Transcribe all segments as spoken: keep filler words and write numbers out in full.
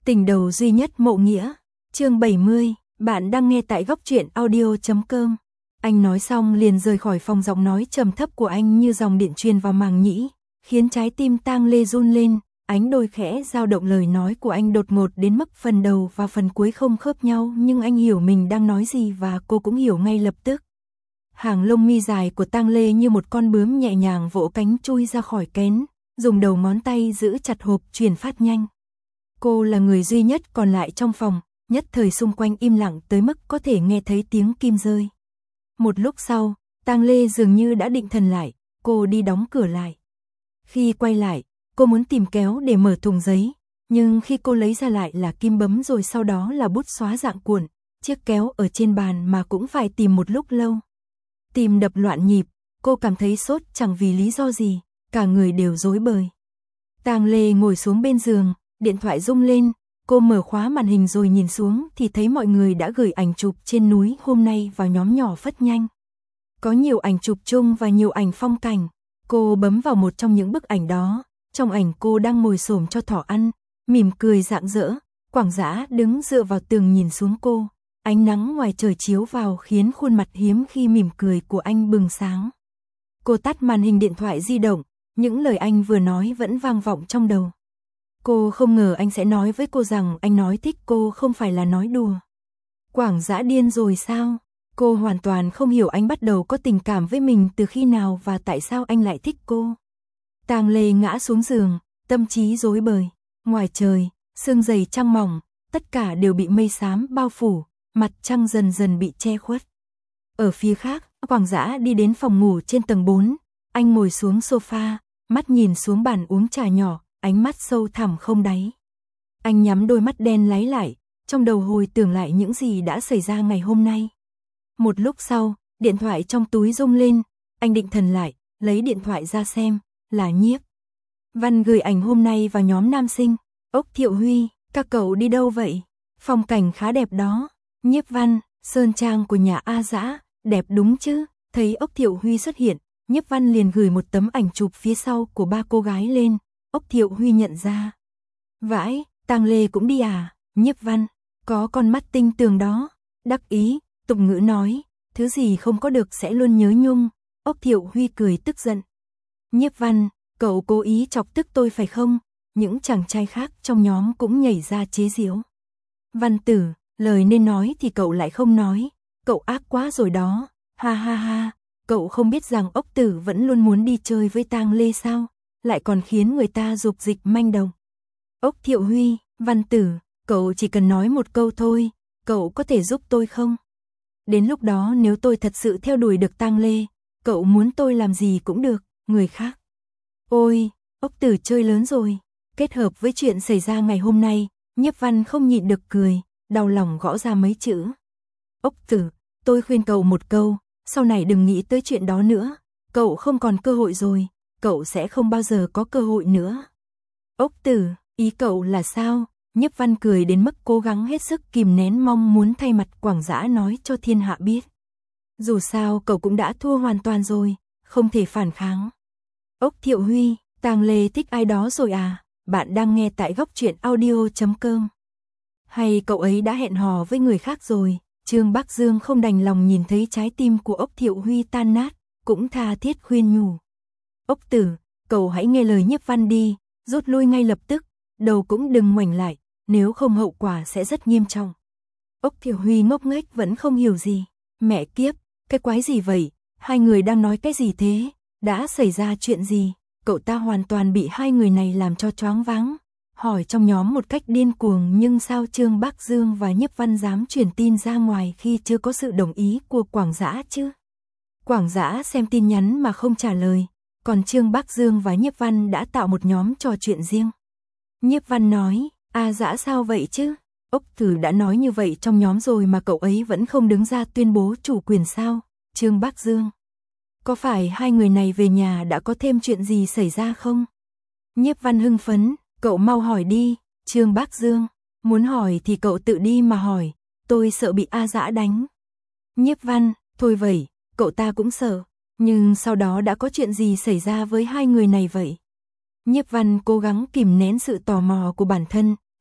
Tình đầu duy nhất Mộ Nghĩa, chương bảy mươi, bạn đang nghe tại góc truyện audio chấm com. Anh nói xong liền rời khỏi phòng, giọng nói trầm thấp của anh như dòng điện truyền vào màng nhĩ, khiến trái tim Tang Lê run lên, ánh đôi khẽ dao động. Lời nói của anh đột ngột đến mức phần đầu và phần cuối không khớp nhau, nhưng anh hiểu mình đang nói gì và cô cũng hiểu ngay lập tức. Hàng lông mi dài của Tang Lê như một con bướm nhẹ nhàng vỗ cánh chui ra khỏi kén, dùng đầu ngón tay giữ chặt hộp truyền phát nhanh. Cô là người duy nhất còn lại trong phòng, nhất thời xung quanh im lặng tới mức có thể nghe thấy tiếng kim rơi. Một lúc sau, Tang Lê dường như đã định thần lại, cô đi đóng cửa lại. Khi quay lại, cô muốn tìm kéo để mở thùng giấy, nhưng khi cô lấy ra lại là kim bấm, rồi sau đó là bút xóa dạng cuộn, chiếc kéo ở trên bàn mà cũng phải tìm một lúc lâu. Tim đập loạn nhịp, cô cảm thấy sốt chẳng vì lý do gì, cả người đều rối bời. Tang Lê ngồi xuống bên giường, điện thoại rung lên, cô mở khóa màn hình rồi nhìn xuống thì thấy mọi người đã gửi ảnh chụp trên núi hôm nay vào nhóm nhỏ phất nhanh. Có nhiều ảnh chụp chung và nhiều ảnh phong cảnh. Cô bấm vào một trong những bức ảnh đó, trong ảnh cô đang ngồi xổm cho thỏ ăn, mỉm cười rạng rỡ. Quảng Dã đứng dựa vào tường nhìn xuống cô, ánh nắng ngoài trời chiếu vào khiến khuôn mặt hiếm khi mỉm cười của anh bừng sáng. Cô tắt màn hình điện thoại di động, những lời anh vừa nói vẫn vang vọng trong đầu. Cô không ngờ anh sẽ nói với cô rằng anh nói thích cô không phải là nói đùa. Quảng Dã điên rồi sao? Cô hoàn toàn không hiểu anh bắt đầu có tình cảm với mình từ khi nào và tại sao anh lại thích cô. Tang Lê ngã xuống giường, tâm trí rối bời. Ngoài trời, sương dày trăng mỏng, tất cả đều bị mây xám bao phủ, mặt trăng dần dần bị che khuất. Ở phía khác, Quảng Dã đi đến phòng ngủ trên tầng bốn, anh ngồi xuống sofa, mắt nhìn xuống bàn uống trà nhỏ, ánh mắt sâu thẳm không đáy. Anh nhắm đôi mắt đen láy lại, trong đầu hồi tưởng lại những gì đã xảy ra ngày hôm nay. Một lúc sau, điện thoại trong túi rung lên, anh định thần lại, lấy điện thoại ra xem, là Nhiếp Văn gửi ảnh hôm nay vào nhóm nam sinh. Ốc Thiệu Huy, các cậu đi đâu vậy? Phong cảnh khá đẹp đó. Nhiếp Văn, sơn trang của nhà A Dã, đẹp đúng chứ? Thấy Ốc Thiệu Huy xuất hiện, Nhiếp Văn liền gửi một tấm ảnh chụp phía sau của ba cô gái lên. Ốc Thiệu Huy nhận ra. Vãi, Tang Lê cũng đi à? Nhiếp Văn, có con mắt tinh tường đó. Đắc ý, tục ngữ nói, thứ gì không có được sẽ luôn nhớ nhung. Ốc Thiệu Huy cười tức giận. Nhiếp Văn, cậu cố ý chọc tức tôi phải không? Những chàng trai khác trong nhóm cũng nhảy ra chế giễu. Văn Tử, lời nên nói thì cậu lại không nói. Cậu ác quá rồi đó. Ha ha ha, cậu không biết rằng Ốc Tử vẫn luôn muốn đi chơi với Tang Lê sao? Lại còn khiến người ta dục dịch manh động. Ốc Thiệu Huy, Văn Tử, cậu chỉ cần nói một câu thôi, cậu có thể giúp tôi không? Đến lúc đó nếu tôi thật sự theo đuổi được Tang Lê, cậu muốn tôi làm gì cũng được, người khác. Ôi, Ốc Tử chơi lớn rồi. Kết hợp với chuyện xảy ra ngày hôm nay, Nhiếp Văn không nhịn được cười, đau lòng gõ ra mấy chữ. Ốc Tử, tôi khuyên cậu một câu, sau này đừng nghĩ tới chuyện đó nữa, cậu không còn cơ hội rồi, cậu sẽ không bao giờ có cơ hội nữa. Ốc Tử, ý cậu là sao? Nhiếp Văn cười đến mức cố gắng hết sức kìm nén mong muốn thay mặt Quảng Dã nói cho thiên hạ biết. Dù sao cậu cũng đã thua hoàn toàn rồi, không thể phản kháng. Ốc Thiệu Huy, Tang Lê thích ai đó rồi à? Bạn đang nghe tại góc truyện audio chấm com. Hay cậu ấy đã hẹn hò với người khác rồi? Trương Bắc Dương không đành lòng nhìn thấy trái tim của Ốc Thiệu Huy tan nát, cũng tha thiết khuyên nhủ. Ốc Tử, cậu hãy nghe lời Nhiếp Văn đi, rút lui ngay lập tức, đầu cũng đừng ngoảnh lại, nếu không hậu quả sẽ rất nghiêm trọng. Ốc Thiệu Huy ngốc nghếch vẫn không hiểu gì. Mẹ kiếp, cái quái gì vậy? Hai người đang nói cái gì thế? Đã xảy ra chuyện gì? Cậu ta hoàn toàn bị hai người này làm cho choáng váng. Hỏi trong nhóm một cách điên cuồng, nhưng sao Trương Bắc Dương và Nhiếp Văn dám truyền tin ra ngoài khi chưa có sự đồng ý của Quảng Dã chứ? Quảng Dã xem tin nhắn mà không trả lời, còn Trương Bắc Dương và Nhiếp Văn đã tạo một nhóm trò chuyện riêng. Nhiếp Văn nói, A Dã sao vậy chứ? Ốc Tử đã nói như vậy trong nhóm rồi mà cậu ấy vẫn không đứng ra tuyên bố chủ quyền sao? Trương Bắc Dương, có phải hai người này về nhà đã có thêm chuyện gì xảy ra không? Nhiếp Văn hưng phấn, cậu mau hỏi đi. Trương Bắc Dương, muốn hỏi thì cậu tự đi mà hỏi, tôi sợ bị A Dã đánh. Nhiếp Văn, thôi vậy, cậu ta cũng sợ, nhưng sau đó đã có chuyện gì xảy ra với hai người này vậy? Nhiếp Văn cố gắng kìm nén sự tò mò của bản thân,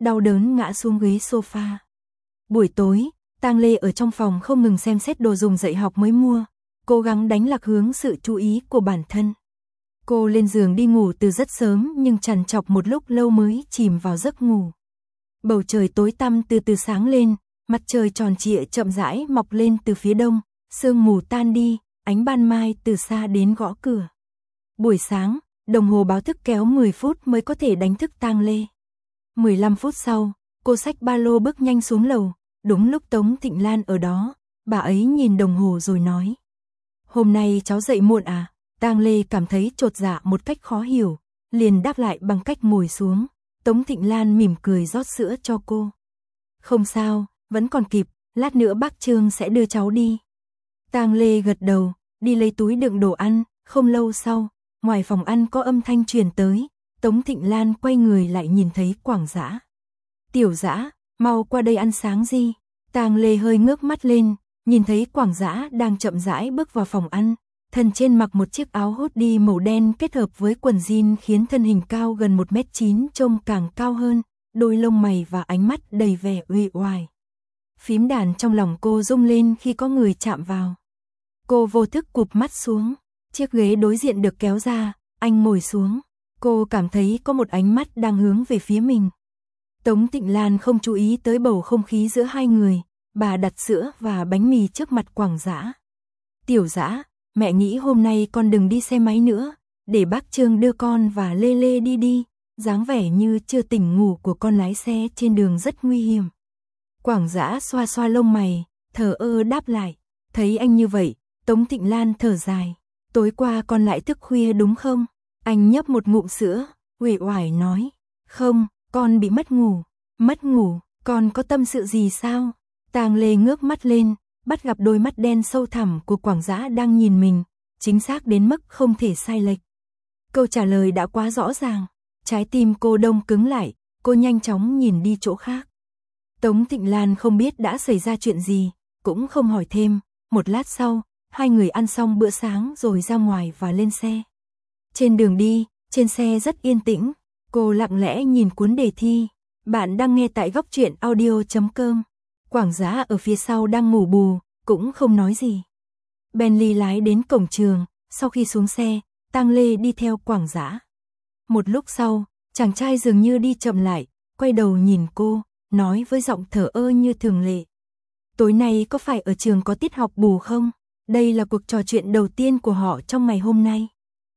đau đớn ngã xuống ghế sofa. Buổi tối, Tang Lê ở trong phòng không ngừng xem xét đồ dùng dạy học mới mua, cố gắng đánh lạc hướng sự chú ý của bản thân. Cô lên giường đi ngủ từ rất sớm nhưng trằn trọc một lúc lâu mới chìm vào giấc ngủ. Bầu trời tối tăm từ từ sáng lên, mặt trời tròn trịa chậm rãi mọc lên từ phía đông, sương mù tan đi, ánh ban mai từ xa đến gõ cửa. Buổi sáng, đồng hồ báo thức kéo mười phút mới có thể đánh thức Tang Lê. mười lăm phút sau, cô xách ba lô bước nhanh xuống lầu, đúng lúc Tống Thịnh Lan ở đó, bà ấy nhìn đồng hồ rồi nói. Hôm nay cháu dậy muộn à? Tang Lê cảm thấy chột dạ một cách khó hiểu, liền đáp lại bằng cách ngồi xuống. Tống Thịnh Lan mỉm cười rót sữa cho cô. Không sao, vẫn còn kịp, lát nữa bác Trương sẽ đưa cháu đi. Tang Lê gật đầu, đi lấy túi đựng đồ ăn, không lâu sau, ngoài phòng ăn có âm thanh truyền tới, Tống Thịnh Lan quay người lại nhìn thấy Quảng Dã. Tiểu Dã, mau qua đây ăn sáng gì. Tang Lê hơi ngước mắt lên, nhìn thấy Quảng Dã đang chậm rãi bước vào phòng ăn, thân trên mặc một chiếc áo hoodie màu đen kết hợp với quần jean khiến thân hình cao gần một mét chín trông càng cao hơn, đôi lông mày và ánh mắt đầy vẻ uể oải. Phím đàn trong lòng cô rung lên khi có người chạm vào. Cô vô thức cụp mắt xuống, chiếc ghế đối diện được kéo ra, anh ngồi xuống. Cô cảm thấy có một ánh mắt đang hướng về phía mình. Tống Thịnh Lan không chú ý tới bầu không khí giữa hai người, bà đặt sữa và bánh mì trước mặt Quảng Dã. Tiểu Dã, mẹ nghĩ hôm nay con đừng đi xe máy nữa, để bác Trương đưa con và Lê Lê đi đi, dáng vẻ như chưa tỉnh ngủ của con lái xe trên đường rất nguy hiểm. Quảng Dã xoa xoa lông mày, thờ ơ đáp lại, thấy anh như vậy, Tống Thịnh Lan thở dài, tối qua con lại thức khuya đúng không? Anh nhấp một ngụm sữa, uể oải nói, không, con bị mất ngủ, mất ngủ, con có tâm sự gì sao? Tang Lê ngước mắt lên, bắt gặp đôi mắt đen sâu thẳm của Quảng Dã đang nhìn mình, chính xác đến mức không thể sai lệch. Câu trả lời đã quá rõ ràng, trái tim cô đông cứng lại, cô nhanh chóng nhìn đi chỗ khác. Tống Thịnh Lan không biết đã xảy ra chuyện gì, cũng không hỏi thêm, một lát sau, hai người ăn xong bữa sáng rồi ra ngoài và lên xe. Trên đường đi, trên xe rất yên tĩnh, cô lặng lẽ nhìn cuốn đề thi. Bạn đang nghe tại góc truyện audio chấm com. Quảng Dã ở phía sau đang ngủ bù, cũng không nói gì. Bentley lái đến cổng trường, sau khi xuống xe, Tang Lê đi theo Quảng Dã. Một lúc sau, chàng trai dường như đi chậm lại, quay đầu nhìn cô, nói với giọng thờ ơ như thường lệ. Tối nay có phải ở trường có tiết học bù không? Đây là cuộc trò chuyện đầu tiên của họ trong ngày hôm nay.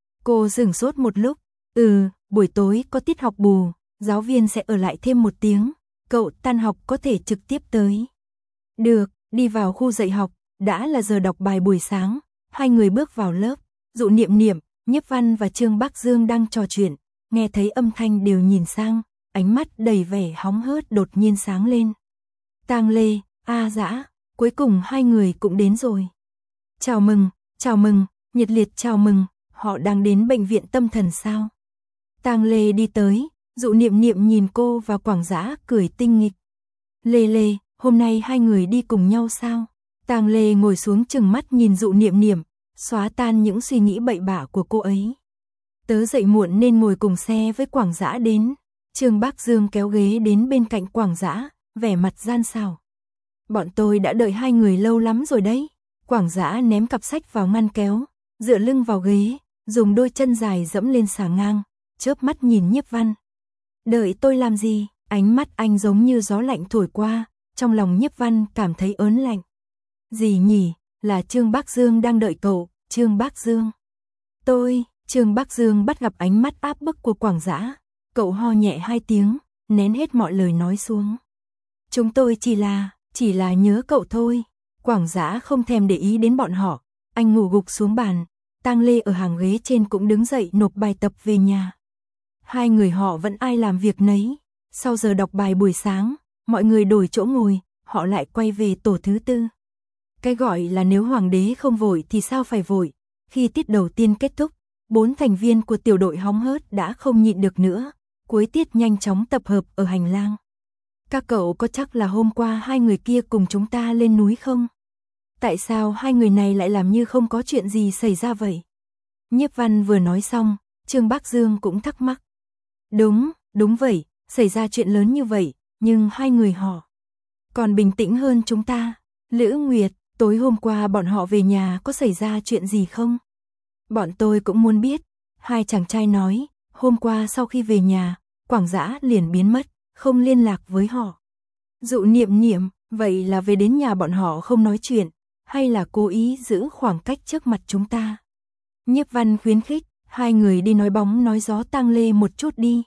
Cô dừng sốt một lúc, ừ, buổi tối có tiết học bù, giáo viên sẽ ở lại thêm một tiếng, cậu tan học có thể trực tiếp tới. Được, đi vào khu dạy học, đã là giờ đọc bài buổi sáng, hai người bước vào lớp, Dụ Niệm Niệm, Nhiếp Văn và Trương Bắc Dương đang trò chuyện, nghe thấy âm thanh đều nhìn sang, ánh mắt đầy vẻ hóng hớt đột nhiên sáng lên. Tang Lê, A Dã, cuối cùng hai người cũng đến rồi. Chào mừng, chào mừng, nhiệt liệt chào mừng, họ đang đến bệnh viện tâm thần sao? Tang Lê đi tới, Dụ Niệm Niệm nhìn cô và Quảng Dã cười tinh nghịch. Lê Lê, hôm nay hai người đi cùng nhau sao? Tang Lê ngồi xuống chừng mắt nhìn Dụ Niệm Niệm, xóa tan những suy nghĩ bậy bạ của cô ấy. Tớ dậy muộn nên ngồi cùng xe với Quảng Dã đến. Trương Bắc Dương kéo ghế đến bên cạnh Quảng Dã, vẻ mặt gian xảo. Bọn tôi đã đợi hai người lâu lắm rồi đấy. Quảng Dã ném cặp sách vào ngăn kéo, dựa lưng vào ghế, dùng đôi chân dài dẫm lên xà ngang, chớp mắt nhìn Nhiếp Văn. Đợi tôi làm gì? Ánh mắt anh giống như gió lạnh thổi qua, trong lòng Nhiếp Văn cảm thấy ớn lạnh. Gì nhỉ? Là Trương Bắc Dương đang đợi cậu, Trương Bắc Dương. Tôi, Trương Bắc Dương bắt gặp ánh mắt áp bức của Quảng Dã, cậu ho nhẹ hai tiếng, nén hết mọi lời nói xuống. Chúng tôi chỉ là, chỉ là nhớ cậu thôi. Quảng Dã không thèm để ý đến bọn họ, anh ngủ gục xuống bàn, Tang Lê ở hàng ghế trên cũng đứng dậy nộp bài tập về nhà. Hai người họ vẫn ai làm việc nấy, sau giờ đọc bài buổi sáng, mọi người đổi chỗ ngồi, họ lại quay về tổ thứ tư. Cái gọi là nếu hoàng đế không vội thì sao phải vội, khi tiết đầu tiên kết thúc, bốn thành viên của tiểu đội hóng hớt đã không nhịn được nữa, cuối tiết nhanh chóng tập hợp ở hành lang. Các cậu có chắc là hôm qua hai người kia cùng chúng ta lên núi không? Tại sao hai người này lại làm như không có chuyện gì xảy ra vậy? Nhiếp Văn vừa nói xong, Trương Bắc Dương cũng thắc mắc. Đúng, đúng vậy, xảy ra chuyện lớn như vậy, nhưng hai người họ còn bình tĩnh hơn chúng ta. Lữ Nguyệt, tối hôm qua bọn họ về nhà có xảy ra chuyện gì không? Bọn tôi cũng muốn biết. Hai chàng trai nói, hôm qua sau khi về nhà, Quảng Dã liền biến mất, không liên lạc với họ. Dụ Niệm Niệm, vậy là về đến nhà bọn họ không nói chuyện, hay là cố ý giữ khoảng cách trước mặt chúng ta? Nhiếp Văn khuyến khích, hai người đi nói bóng nói gió Tang Lê một chút đi.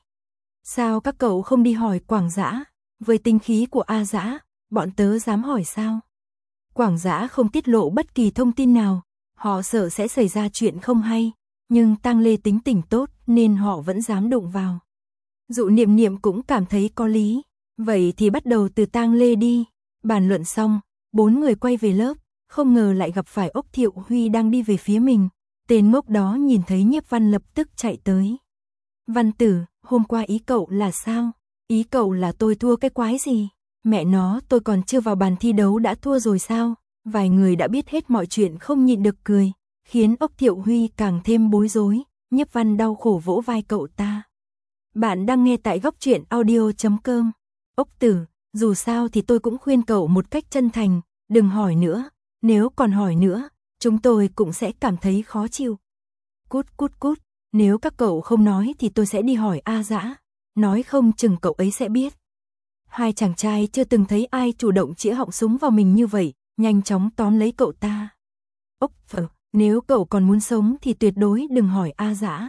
Sao các cậu không đi hỏi Quảng Dã? Với tinh khí của A Dã, bọn tớ dám hỏi sao? Quảng Dã không tiết lộ bất kỳ thông tin nào, họ sợ sẽ xảy ra chuyện không hay, nhưng Tang Lê tính tình tốt nên họ vẫn dám đụng vào. Dụ Niệm Niệm cũng cảm thấy có lý, vậy thì bắt đầu từ Tang Lê đi. Bàn luận xong, bốn người quay về lớp, không ngờ lại gặp phải Ốc Thiệu Huy đang đi về phía mình. Tên ngốc đó nhìn thấy Nhiếp Văn lập tức chạy tới. Văn tử, hôm qua ý cậu là sao? Ý cậu là tôi thua cái quái gì? Mẹ nó, tôi còn chưa vào bàn thi đấu đã thua rồi sao? Vài người đã biết hết mọi chuyện không nhịn được cười, khiến Ốc Thiệu Huy càng thêm bối rối. Nhiếp Văn đau khổ vỗ vai cậu ta. Bạn đang nghe tại góc truyện audio chấm com. Ốc tử, dù sao thì tôi cũng khuyên cậu một cách chân thành, đừng hỏi nữa, nếu còn hỏi nữa, chúng tôi cũng sẽ cảm thấy khó chịu. Cút cút cút, nếu các cậu không nói thì tôi sẽ đi hỏi A Dã, nói không chừng cậu ấy sẽ biết. Hai chàng trai chưa từng thấy ai chủ động chĩa họng súng vào mình như vậy, nhanh chóng tóm lấy cậu ta. Ốc phở, nếu cậu còn muốn sống thì tuyệt đối đừng hỏi A Dã.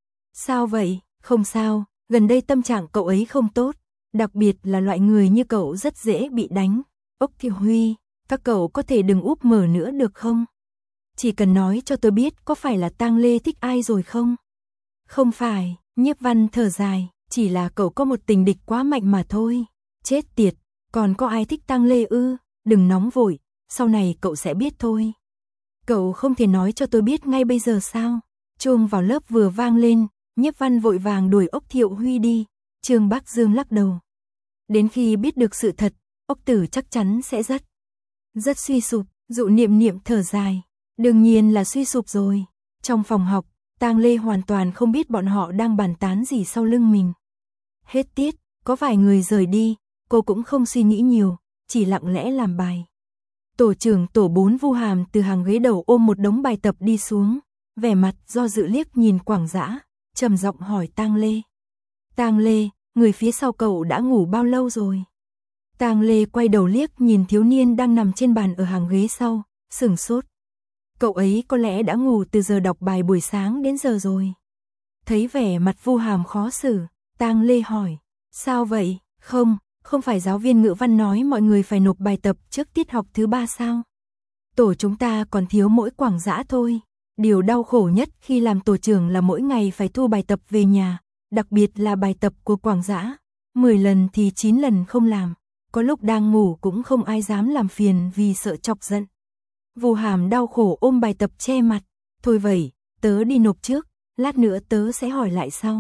Sao vậy? Không sao, gần đây tâm trạng cậu ấy không tốt, đặc biệt là loại người như cậu rất dễ bị đánh. Ốc Thiệu Huy, các cậu có thể đừng úp mở nữa được không? Chỉ cần nói cho tôi biết có phải là Tang Lê thích ai rồi không? Không phải, Nhiếp Văn thở dài, chỉ là cậu có một tình địch quá mạnh mà thôi. Chết tiệt, còn có ai thích Tang Lê ư? Đừng nóng vội, sau này cậu sẽ biết thôi. Cậu không thể nói cho tôi biết ngay bây giờ sao? Chuông vào lớp vừa vang lên, Nhiếp Văn vội vàng đuổi Ốc Thiệu Huy đi. Trương Bắc Dương lắc đầu. Đến khi biết được sự thật, Ốc tử chắc chắn sẽ rất, rất suy sụp. Dụ Niệm Niệm thở dài. Đương nhiên là suy sụp rồi. Trong phòng học, Tang Lê hoàn toàn không biết bọn họ đang bàn tán gì sau lưng mình. Hết tiết, có vài người rời đi, cô cũng không suy nghĩ nhiều, chỉ lặng lẽ làm bài. Tổ trưởng tổ bốn Vu Hàm từ hàng ghế đầu ôm một đống bài tập đi xuống, vẻ mặt do dự liếc nhìn Quảng Dã, trầm giọng hỏi Tang Lê. Tang Lê, người phía sau cậu đã ngủ bao lâu rồi? Tang Lê quay đầu liếc nhìn thiếu niên đang nằm trên bàn ở hàng ghế sau, sửng sốt. Cậu ấy có lẽ đã ngủ từ giờ đọc bài buổi sáng đến giờ rồi. Thấy vẻ mặt Vu Hàm khó xử, Tang Lê hỏi, sao vậy? Không, không phải giáo viên ngữ văn nói mọi người phải nộp bài tập trước tiết học thứ ba sao? Tổ chúng ta còn thiếu mỗi Quảng Dã thôi. Điều đau khổ nhất khi làm tổ trưởng là mỗi ngày phải thu bài tập về nhà, đặc biệt là bài tập của Quảng Dã. mười lần thì chín lần không làm, có lúc đang ngủ cũng không ai dám làm phiền vì sợ chọc giận. Vu Hàm đau khổ ôm bài tập che mặt, thôi vậy, tớ đi nộp trước, lát nữa tớ sẽ hỏi lại sau.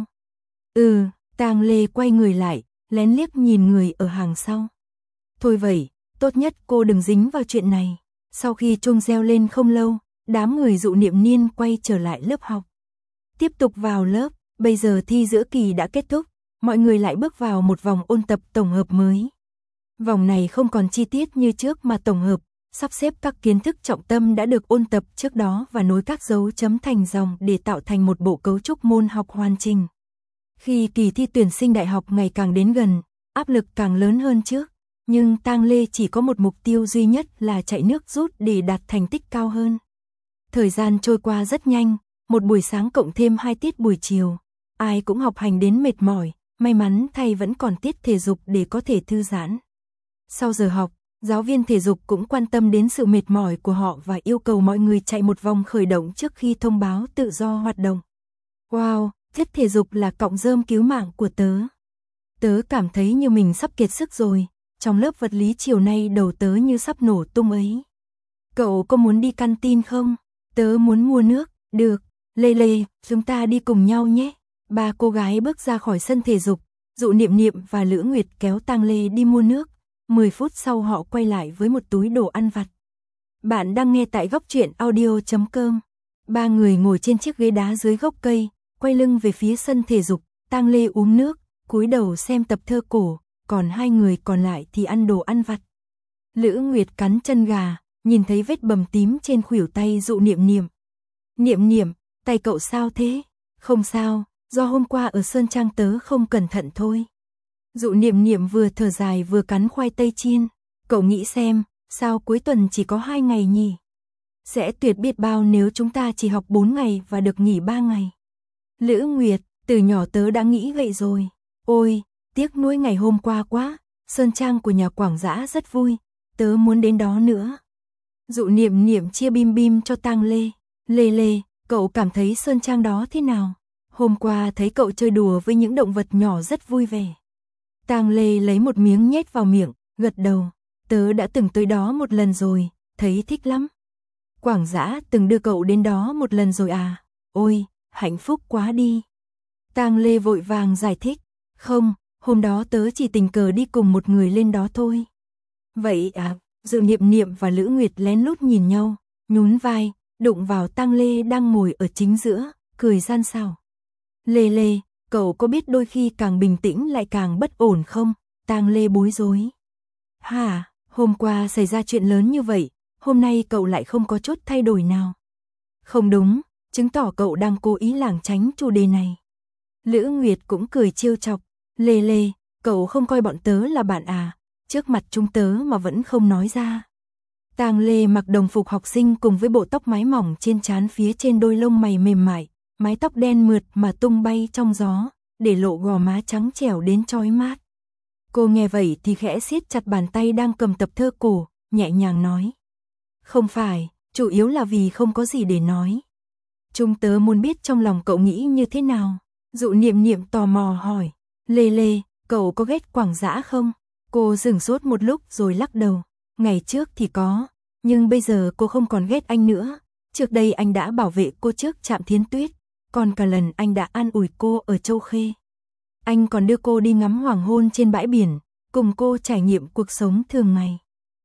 Ừ, Tang Lê quay người lại, lén liếc nhìn người ở hàng sau. Thôi vậy, tốt nhất cô đừng dính vào chuyện này. Sau khi chuông reo lên không lâu, đám người Dụ Niệm Niên quay trở lại lớp học. Tiếp tục vào lớp, bây giờ thi giữa kỳ đã kết thúc, mọi người lại bước vào một vòng ôn tập tổng hợp mới. Vòng này không còn chi tiết như trước mà tổng hợp, sắp xếp các kiến thức trọng tâm đã được ôn tập trước đó và nối các dấu chấm thành dòng để tạo thành một bộ cấu trúc môn học hoàn chỉnh. Khi kỳ thi tuyển sinh đại học ngày càng đến gần, áp lực càng lớn hơn trước, nhưng Tang Lê chỉ có một mục tiêu duy nhất là chạy nước rút để đạt thành tích cao hơn. Thời gian trôi qua rất nhanh, một buổi sáng cộng thêm hai tiết buổi chiều, ai cũng học hành đến mệt mỏi, may mắn thay vẫn còn tiết thể dục để có thể thư giãn. Sau giờ học, giáo viên thể dục cũng quan tâm đến sự mệt mỏi của họ và yêu cầu mọi người chạy một vòng khởi động trước khi thông báo tự do hoạt động. Wow, tiết thể dục là cọng rơm cứu mạng của tớ. Tớ cảm thấy như mình sắp kiệt sức rồi, trong lớp vật lý chiều nay đầu tớ như sắp nổ tung ấy. Cậu có muốn đi canteen không? Tớ muốn mua nước. Được, Lê Lê, chúng ta đi cùng nhau nhé. Ba cô gái bước ra khỏi sân thể dục, Dụ Niệm Niệm và Lữ Nguyệt kéo Tang Lê đi mua nước. mười phút sau họ quay lại với một túi đồ ăn vặt. Bạn đang nghe tại góc truyện audio chấm com. Ba người ngồi trên chiếc ghế đá dưới gốc cây, quay lưng về phía sân thể dục. Tang Lê uống nước, cúi đầu xem tập thơ cổ, còn hai người còn lại thì ăn đồ ăn vặt. Lữ Nguyệt cắn chân gà, nhìn thấy vết bầm tím trên khuỷu tay Dụ Niệm Niệm. Niệm Niệm, tay cậu sao thế? Không sao, do hôm qua ở Sơn Trang tớ không cẩn thận thôi. Dụ Niệm Niệm vừa thở dài vừa cắn khoai tây chiên. Cậu nghĩ xem, sao cuối tuần chỉ có hai ngày nhỉ? Sẽ tuyệt biết bao nếu chúng ta chỉ học bốn ngày và được nghỉ ba ngày. Lữ Nguyệt, từ nhỏ tớ đã nghĩ vậy rồi. Ôi, tiếc nuối ngày hôm qua quá, Sơn Trang của nhà Quảng Dã rất vui, tớ muốn đến đó nữa. Dụ Niệm Niệm chia bim bim cho Tang Lê. Lê Lê, cậu cảm thấy Sơn Trang đó thế nào? Hôm qua thấy cậu chơi đùa với những động vật nhỏ rất vui vẻ. Tang Lê lấy một miếng nhét vào miệng, gật đầu. Tớ đã từng tới đó một lần rồi, thấy thích lắm. Quảng Dã từng đưa cậu đến đó một lần rồi à? Ôi, hạnh phúc quá đi. Tang Lê vội vàng giải thích. Không, hôm đó tớ chỉ tình cờ đi cùng một người lên đó thôi. Vậy à? Dụ Niệm Niệm và Lữ Nguyệt lén lút nhìn nhau, nhún vai, đụng vào Tang Lê đang ngồi ở chính giữa, cười gian xảo. Lê Lê, cậu có biết đôi khi càng bình tĩnh lại càng bất ổn không? Tang Lê bối rối. Hả, hôm qua xảy ra chuyện lớn như vậy, hôm nay cậu lại không có chút thay đổi nào. Không đúng, chứng tỏ cậu đang cố ý lảng tránh chủ đề này. Lữ Nguyệt cũng cười trêu chọc. Lê Lê, cậu không coi bọn tớ là bạn à? Trước mặt chúng tớ mà vẫn không nói ra. Tang Lê mặc đồng phục học sinh cùng với bộ tóc mái mỏng trên trán, phía trên đôi lông mày mềm mại, mái tóc đen mượt mà tung bay trong gió, để lộ gò má trắng trẻo đến chói mắt. Cô nghe vậy thì khẽ siết chặt bàn tay đang cầm tập thơ cổ, nhẹ nhàng nói. Không phải, chủ yếu là vì không có gì để nói. Chúng tớ muốn biết trong lòng cậu nghĩ như thế nào. Dụ Niệm Niệm tò mò hỏi. Lê Lê, cậu có ghét Quảng Dã không? Cô sửng sốt một lúc rồi lắc đầu. Ngày trước thì có, nhưng bây giờ cô không còn ghét anh nữa. Trước đây anh đã bảo vệ cô trước Trạm Thiến Tuyết, còn cả lần anh đã an ủi cô ở Châu Khê. Anh còn đưa cô đi ngắm hoàng hôn trên bãi biển, cùng cô trải nghiệm cuộc sống thường ngày.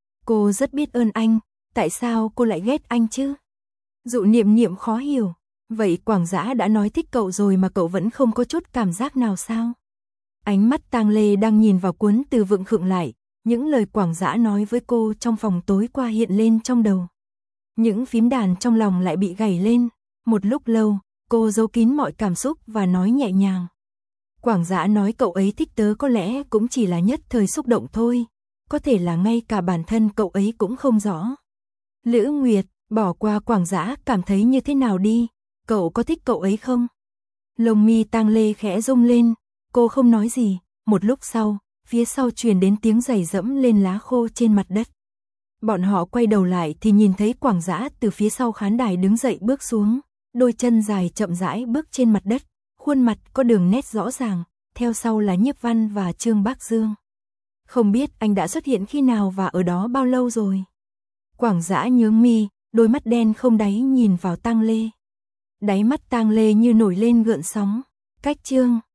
Cô rất biết ơn anh, tại sao cô lại ghét anh chứ? Dụ Niệm Niệm khó hiểu. Vậy Quảng Dã đã nói thích cậu rồi mà cậu vẫn không có chút cảm giác nào sao? Ánh mắt Tang Lê đang nhìn vào cuốn từ vựng khựng lại, những lời Quảng Dã nói với cô trong phòng tối qua hiện lên trong đầu. Những phím đàn trong lòng lại bị gảy lên, một lúc lâu, cô giấu kín mọi cảm xúc và nói nhẹ nhàng. Quảng Dã nói cậu ấy thích tớ có lẽ cũng chỉ là nhất thời xúc động thôi, có thể là ngay cả bản thân cậu ấy cũng không rõ. Lữ Nguyệt, bỏ qua Quảng Dã cảm thấy như thế nào đi, cậu có thích cậu ấy không? Lông mi Tang Lê khẽ rung lên, cô không nói gì, một lúc sau, phía sau truyền đến tiếng giày dẫm lên lá khô trên mặt đất. Bọn họ quay đầu lại thì nhìn thấy Quảng Dã từ phía sau khán đài đứng dậy bước xuống, đôi chân dài chậm rãi bước trên mặt đất, khuôn mặt có đường nét rõ ràng, theo sau là Nhiếp Văn và Trương Bác Dương. Không biết anh đã xuất hiện khi nào và ở đó bao lâu rồi? Quảng Dã nhướng mi, đôi mắt đen không đáy nhìn vào Tang Lê. Đáy mắt Tang Lê như nổi lên gợn sóng. Cách chương